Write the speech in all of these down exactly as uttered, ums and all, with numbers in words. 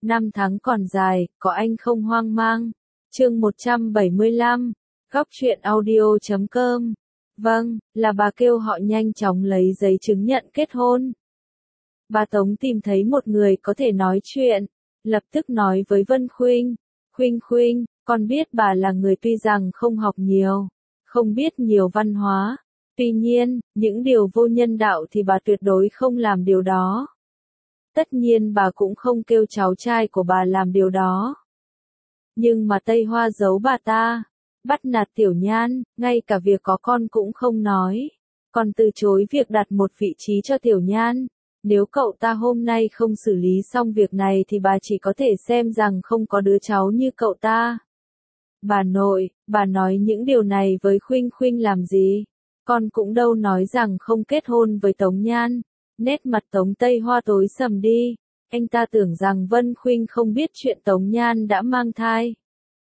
Năm tháng còn dài, có anh không hoang mang. Chương một trăm bảy mươi lăm, góc truyện audio chấm com. Vâng, là bà kêu họ nhanh chóng lấy giấy chứng nhận kết hôn. Bà Tống tìm thấy một người có thể nói chuyện, lập tức nói với Vân Khuynh, Khuynh Khuynh, con biết bà là người tuy rằng không học nhiều, không biết nhiều văn hóa, tuy nhiên, những điều vô nhân đạo thì bà tuyệt đối không làm điều đó. Tất nhiên bà cũng không kêu cháu trai của bà làm điều đó. Nhưng mà Tây Hoa giấu bà ta, bắt nạt Tiểu Nhan, ngay cả việc có con cũng không nói, còn từ chối việc đặt một vị trí cho Tiểu Nhan. Nếu cậu ta hôm nay không xử lý xong việc này thì bà chỉ có thể xem rằng không có đứa cháu như cậu ta. Bà nội, bà nói những điều này với Khuynh Khuynh làm gì? Con cũng đâu nói rằng không kết hôn với Tống Nhan. Nét mặt Tống Tây Hoa tối sầm đi, anh ta tưởng rằng Vân Khuynh không biết chuyện Tống Nhan đã mang thai.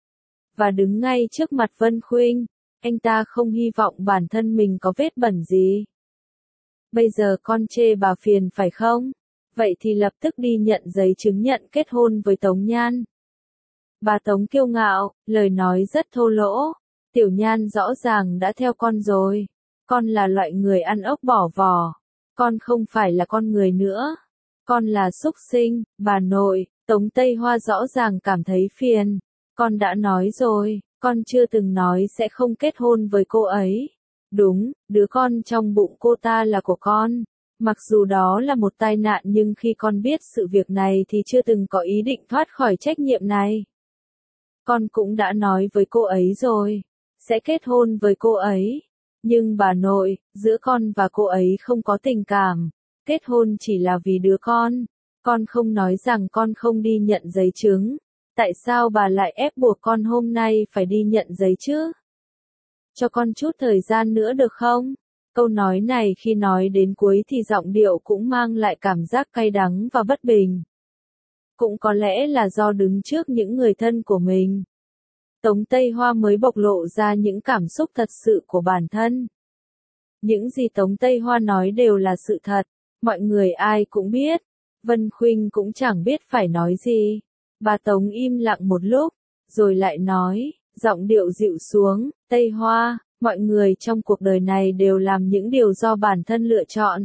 Và đứng ngay trước mặt Vân Khuynh, anh ta không hy vọng bản thân mình có vết bẩn gì. Bây giờ con chê bà phiền phải không? Vậy thì lập tức đi nhận giấy chứng nhận kết hôn với Tống Nhan. Bà Tống kiêu ngạo, lời nói rất thô lỗ. Tiểu Nhan rõ ràng đã theo con rồi. Con là loại người ăn ốc bỏ vỏ. Con không phải là con người nữa. Con là súc sinh. Bà nội, Tống Tây Hoa rõ ràng cảm thấy phiền. Con đã nói rồi, con chưa từng nói sẽ không kết hôn với cô ấy. Đúng, đứa con trong bụng cô ta là của con. Mặc dù đó là một tai nạn nhưng khi con biết sự việc này thì chưa từng có ý định thoát khỏi trách nhiệm này. Con cũng đã nói với cô ấy rồi, sẽ kết hôn với cô ấy. Nhưng bà nội, giữa con và cô ấy không có tình cảm. Kết hôn chỉ là vì đứa con. Con không nói rằng con không đi nhận giấy chứng. Tại sao bà lại ép buộc con hôm nay phải đi nhận giấy chứ? Cho con chút thời gian nữa được không? Câu nói này khi nói đến cuối thì giọng điệu cũng mang lại cảm giác cay đắng và bất bình. Cũng có lẽ là do đứng trước những người thân của mình. Tống Tây Hoa mới bộc lộ ra những cảm xúc thật sự của bản thân. Những gì Tống Tây Hoa nói đều là sự thật, mọi người ai cũng biết. Vân Khuynh cũng chẳng biết phải nói gì. Bà Tống im lặng một lúc, rồi lại nói, giọng điệu dịu xuống, Tây Hoa, mọi người trong cuộc đời này đều làm những điều do bản thân lựa chọn.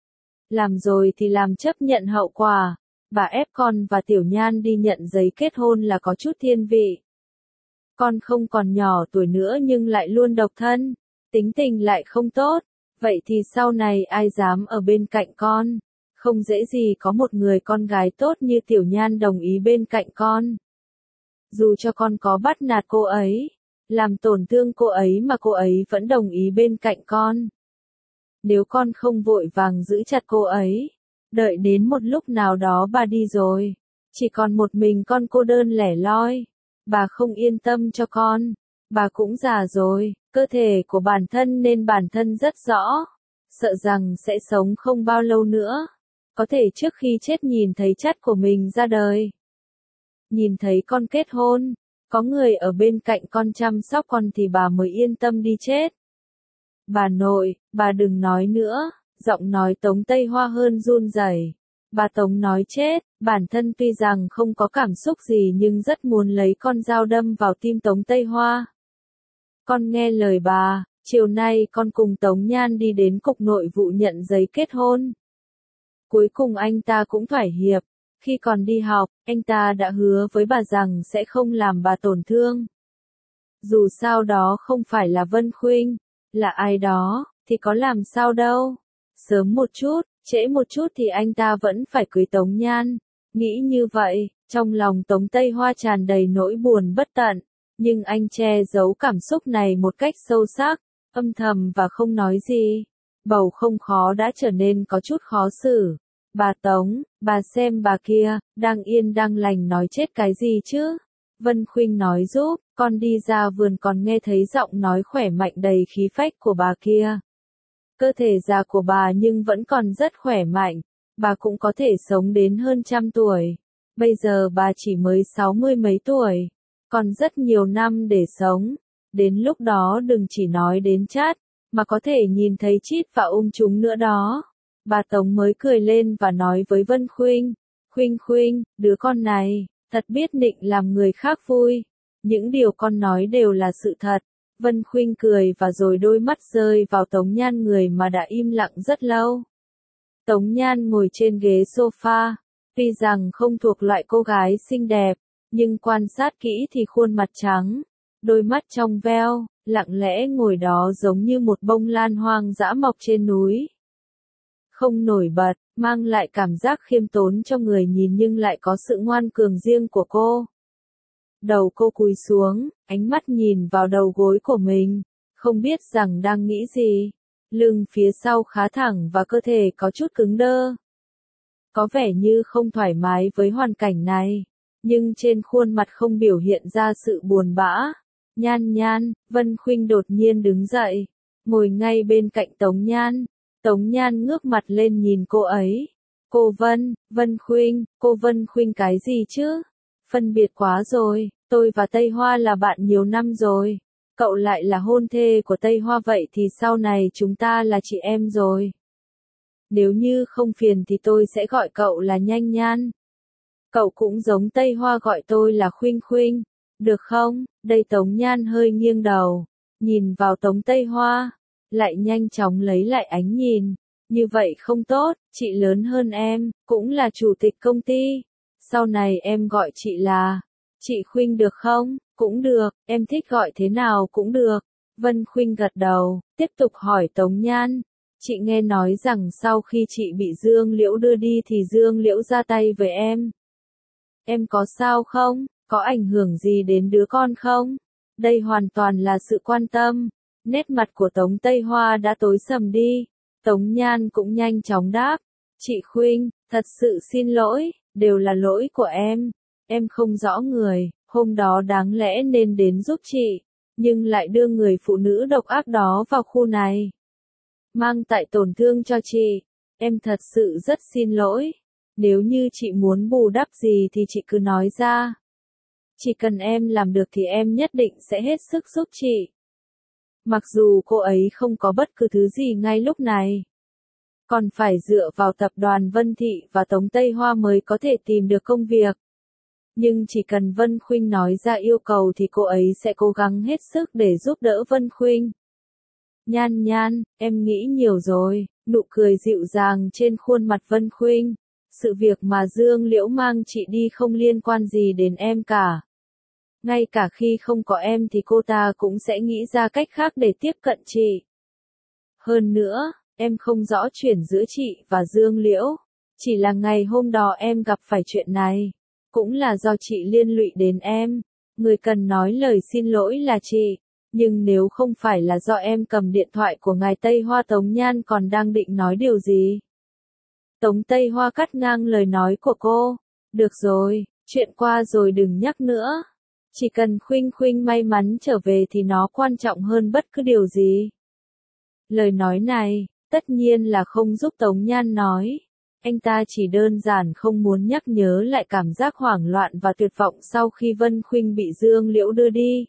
Làm rồi thì làm chấp nhận hậu quả. Bà ép con và Tiểu Nhan đi nhận giấy kết hôn là có chút thiên vị. Con không còn nhỏ tuổi nữa nhưng lại luôn độc thân, tính tình lại không tốt, vậy thì sau này ai dám ở bên cạnh con? Không dễ gì có một người con gái tốt như Tiểu Nhan đồng ý bên cạnh con. Dù cho con có bắt nạt cô ấy, làm tổn thương cô ấy mà cô ấy vẫn đồng ý bên cạnh con. Nếu con không vội vàng giữ chặt cô ấy, đợi đến một lúc nào đó bà đi rồi, chỉ còn một mình con cô đơn lẻ loi, bà không yên tâm cho con. Bà cũng già rồi, cơ thể của bản thân nên bản thân rất rõ, sợ rằng sẽ sống không bao lâu nữa. Có thể trước khi chết nhìn thấy chắt của mình ra đời. Nhìn thấy con kết hôn, có người ở bên cạnh con chăm sóc con thì bà mới yên tâm đi chết. Bà nội, bà đừng nói nữa, giọng nói Tống Tây Hoa hơn run rẩy. Bà Tống nói chết, bản thân tuy rằng không có cảm xúc gì nhưng rất muốn lấy con dao đâm vào tim Tống Tây Hoa. Con nghe lời bà, chiều nay con cùng Tống Nhan đi đến cục nội vụ nhận giấy kết hôn. Cuối cùng anh ta cũng thoái hiệp, khi còn đi học, anh ta đã hứa với bà rằng sẽ không làm bà tổn thương. Dù sao đó không phải là Vân Khuynh, là ai đó, thì có làm sao đâu. Sớm một chút, trễ một chút thì anh ta vẫn phải cưới Tống Nhan. Nghĩ như vậy, trong lòng Tống Tây Hoa tràn đầy nỗi buồn bất tận, nhưng anh che giấu cảm xúc này một cách sâu sắc, âm thầm và không nói gì. Bầu không khó đã trở nên có chút khó xử. Bà Tống, bà xem bà kia, đang yên đang lành nói chết cái gì chứ? Vân Khuynh nói giúp, con đi ra vườn còn nghe thấy giọng nói khỏe mạnh đầy khí phách của bà kia. Cơ thể già của bà nhưng vẫn còn rất khỏe mạnh, bà cũng có thể sống đến hơn trăm tuổi. Bây giờ bà chỉ mới sáu mươi mấy tuổi, còn rất nhiều năm để sống. Đến lúc đó đừng chỉ nói đến chát, mà có thể nhìn thấy chít và ung chúng nữa đó. Bà Tống mới cười lên và nói với Vân Khuynh, Khuynh Khuynh, đứa con này, thật biết định làm người khác vui. Những điều con nói đều là sự thật. Vân Khuynh cười và rồi đôi mắt rơi vào Tống Nhan, người mà đã im lặng rất lâu. Tống Nhan ngồi trên ghế sofa, tuy rằng không thuộc loại cô gái xinh đẹp, nhưng quan sát kỹ thì khuôn mặt trắng, đôi mắt trong veo, lặng lẽ ngồi đó giống như một bông lan hoang dã mọc trên núi. Không nổi bật, mang lại cảm giác khiêm tốn cho người nhìn nhưng lại có sự ngoan cường riêng của cô. Đầu cô cúi xuống, ánh mắt nhìn vào đầu gối của mình, không biết rằng đang nghĩ gì. Lưng phía sau khá thẳng và cơ thể có chút cứng đơ. Có vẻ như không thoải mái với hoàn cảnh này, nhưng trên khuôn mặt không biểu hiện ra sự buồn bã. Nhan Nhan, Vân Khuynh đột nhiên đứng dậy, ngồi ngay bên cạnh Tống Nhan. Tống Nhan ngước mặt lên nhìn cô ấy. Cô Vân, Vân Khuynh, cô Vân Khuynh cái gì chứ? Phân biệt quá rồi, tôi và Tây Hoa là bạn nhiều năm rồi. Cậu lại là hôn thê của Tây Hoa, vậy thì sau này chúng ta là chị em rồi. Nếu như không phiền thì tôi sẽ gọi cậu là Nhanh Nhan. Cậu cũng giống Tây Hoa gọi tôi là Khuynh Khuynh, được không? Đây Tống Nhan hơi nghiêng đầu, nhìn vào Tống Tây Hoa, lại nhanh chóng lấy lại ánh nhìn. Như vậy không tốt, chị lớn hơn em, cũng là chủ tịch công ty. Sau này em gọi chị là chị Khuynh được không? Cũng được, em thích gọi thế nào cũng được. Vân Khuynh gật đầu, tiếp tục hỏi Tống Nhan. Chị nghe nói rằng sau khi chị bị Dương Liễu đưa đi thì Dương Liễu ra tay với em. Em có sao không? Có ảnh hưởng gì đến đứa con không? Đây hoàn toàn là sự quan tâm. Nét mặt của Tống Tây Hoa đã tối sầm đi. Tống Nhan cũng nhanh chóng đáp. Chị Khuynh, thật sự xin lỗi, đều là lỗi của em. Em không rõ người, hôm đó đáng lẽ nên đến giúp chị, nhưng lại đưa người phụ nữ độc ác đó vào khu này. Mang tại tổn thương cho chị. Em thật sự rất xin lỗi. Nếu như chị muốn bù đắp gì thì chị cứ nói ra. Chỉ cần em làm được thì em nhất định sẽ hết sức giúp chị. Mặc dù cô ấy không có bất cứ thứ gì ngay lúc này, còn phải dựa vào tập đoàn Vân Thị và Tống Tây Hoa mới có thể tìm được công việc. Nhưng chỉ cần Vân Khuynh nói ra yêu cầu thì cô ấy sẽ cố gắng hết sức để giúp đỡ Vân Khuynh. Nhan Nhan, em nghĩ nhiều rồi, nụ cười dịu dàng trên khuôn mặt Vân Khuynh. Sự việc mà Dương Liễu mang chị đi không liên quan gì đến em cả. Ngay cả khi không có em thì cô ta cũng sẽ nghĩ ra cách khác để tiếp cận chị. Hơn nữa, em không rõ chuyện giữa chị và Dương Liễu. Chỉ là ngày hôm đó em gặp phải chuyện này. Cũng là do chị liên lụy đến em. Người cần nói lời xin lỗi là chị. Nhưng nếu không phải là do em cầm điện thoại của ngài Tây Hoa, Tống Nhan còn đang định nói điều gì. Tống Tây Hoa cắt ngang lời nói của cô. Được rồi, chuyện qua rồi đừng nhắc nữa. Chỉ cần Khuynh Khuynh may mắn trở về thì nó quan trọng hơn bất cứ điều gì. Lời nói này, tất nhiên là không giúp Tống Nhan nói. Anh ta chỉ đơn giản không muốn nhắc nhớ lại cảm giác hoảng loạn và tuyệt vọng sau khi Vân Khuynh bị Dương Liễu đưa đi.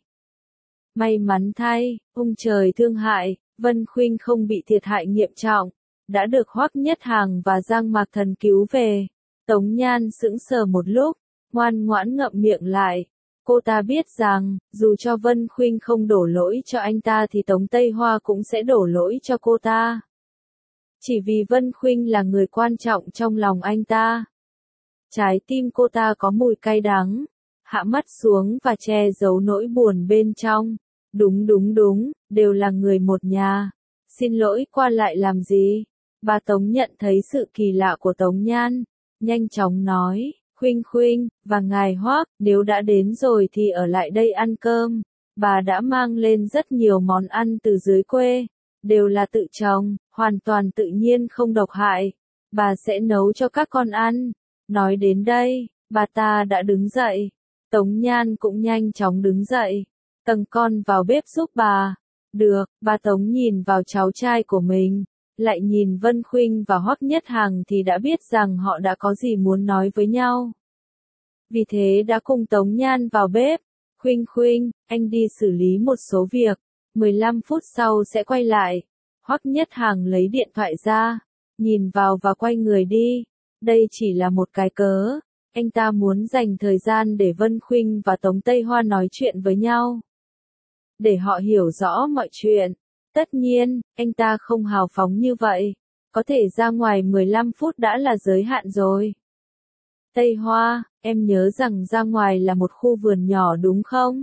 May mắn thay, ông trời thương hại, Vân Khuynh không bị thiệt hại nghiêm trọng, đã được Hoắc Nhất Hàng và Giang Mạc Thần cứu về. Tống Nhan sững sờ một lúc, ngoan ngoãn ngậm miệng lại. Cô ta biết rằng, dù cho Vân Khuynh không đổ lỗi cho anh ta thì Tống Tây Hoa cũng sẽ đổ lỗi cho cô ta. Chỉ vì Vân Khuynh là người quan trọng trong lòng anh ta. Trái tim cô ta có mùi cay đắng, hạ mắt xuống và che giấu nỗi buồn bên trong. Đúng đúng đúng, đều là người một nhà. Xin lỗi qua lại làm gì? Bà Tống nhận thấy sự kỳ lạ của Tống Nhan, nhanh chóng nói. Khuynh Khuynh, và ngài Hoắc, nếu đã đến rồi thì ở lại đây ăn cơm. Bà đã mang lên rất nhiều món ăn từ dưới quê, đều là tự trồng, hoàn toàn tự nhiên không độc hại. Bà sẽ nấu cho các con ăn. Nói đến đây, bà ta đã đứng dậy. Tống Nhan cũng nhanh chóng đứng dậy. Tầng con vào bếp giúp bà. Được, bà Tống nhìn vào cháu trai của mình. Lại nhìn Vân Khuynh và Hoắc Nhất Hàng thì đã biết rằng họ đã có gì muốn nói với nhau. Vì thế đã cùng Tống Nhan vào bếp. Khuynh Khuynh, anh đi xử lý một số việc. mười lăm phút sau sẽ quay lại. Hoắc Nhất Hàng lấy điện thoại ra, nhìn vào và quay người đi. Đây chỉ là một cái cớ. Anh ta muốn dành thời gian để Vân Khuynh và Tống Tây Hoa nói chuyện với nhau. Để họ hiểu rõ mọi chuyện. Tất nhiên, anh ta không hào phóng như vậy. Có thể ra ngoài mười lăm phút đã là giới hạn rồi. Tây Hoa, em nhớ rằng ra ngoài là một khu vườn nhỏ đúng không?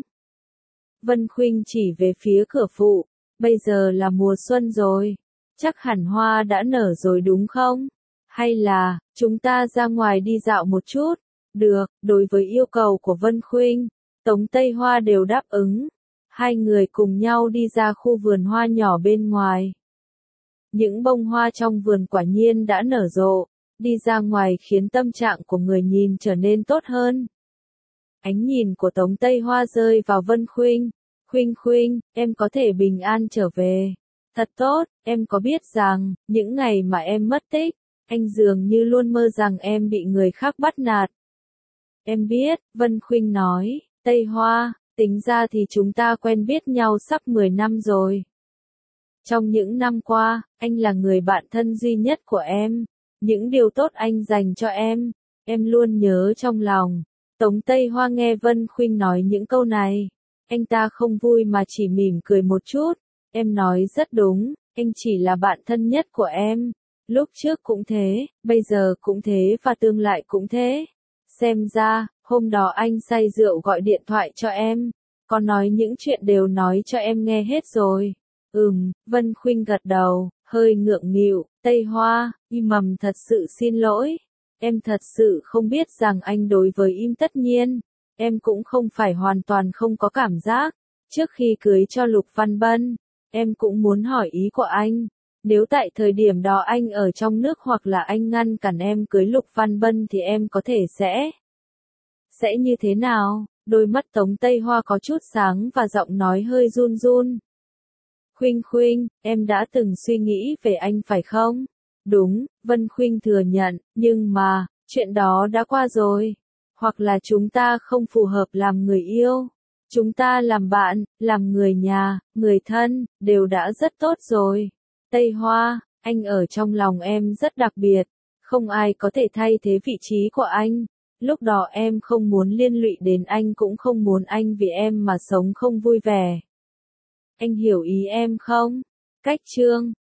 Vân Khuynh chỉ về phía cửa phụ. Bây giờ là mùa xuân rồi. Chắc hẳn hoa đã nở rồi đúng không? Hay là, chúng ta ra ngoài đi dạo một chút? Được, đối với yêu cầu của Vân Khuynh, Tống Tây Hoa đều đáp ứng. Hai người cùng nhau đi ra khu vườn hoa nhỏ bên ngoài. Những bông hoa trong vườn quả nhiên đã nở rộ. Đi ra ngoài khiến tâm trạng của người nhìn trở nên tốt hơn. Ánh nhìn của Tống Tây Hoa rơi vào Vân Khuynh. Khuynh Khuynh, em có thể bình an trở về. Thật tốt, em có biết rằng, những ngày mà em mất tích, anh dường như luôn mơ rằng em bị người khác bắt nạt. Em biết, Vân Khuynh nói, Tây Hoa, tính ra thì chúng ta quen biết nhau sắp mười năm rồi. Trong những năm qua, anh là người bạn thân duy nhất của em. Những điều tốt anh dành cho em, em luôn nhớ trong lòng. Tống Tây Hoa nghe Vân Khuynh nói những câu này. Anh ta không vui mà chỉ mỉm cười một chút. Em nói rất đúng, anh chỉ là bạn thân nhất của em. Lúc trước cũng thế, bây giờ cũng thế và tương lai cũng thế. Xem ra, hôm đó anh say rượu gọi điện thoại cho em. Có nói những chuyện đều nói cho em nghe hết rồi. Ừm, Vân Khuynh gật đầu, hơi ngượng nghịu. Tây Hoa, im mầm thật sự xin lỗi. Em thật sự không biết rằng anh đối với im tất nhiên. Em cũng không phải hoàn toàn không có cảm giác. Trước khi cưới cho Lục Văn Bân, em cũng muốn hỏi ý của anh. Nếu tại thời điểm đó anh ở trong nước hoặc là anh ngăn cản em cưới Lục Văn Bân thì em có thể sẽ... Sẽ như thế nào? Đôi mắt Tống Tây Hoa có chút sáng và giọng nói hơi run run. Khuynh Khuynh, em đã từng suy nghĩ về anh phải không? Đúng, Vân Khuynh thừa nhận, nhưng mà, chuyện đó đã qua rồi. Hoặc là chúng ta không phù hợp làm người yêu. Chúng ta làm bạn, làm người nhà, người thân, đều đã rất tốt rồi. Tây Hoa, anh ở trong lòng em rất đặc biệt. Không ai có thể thay thế vị trí của anh. Lúc đó em không muốn liên lụy đến anh cũng không muốn anh vì em mà sống không vui vẻ. Anh hiểu ý em không? Cách chương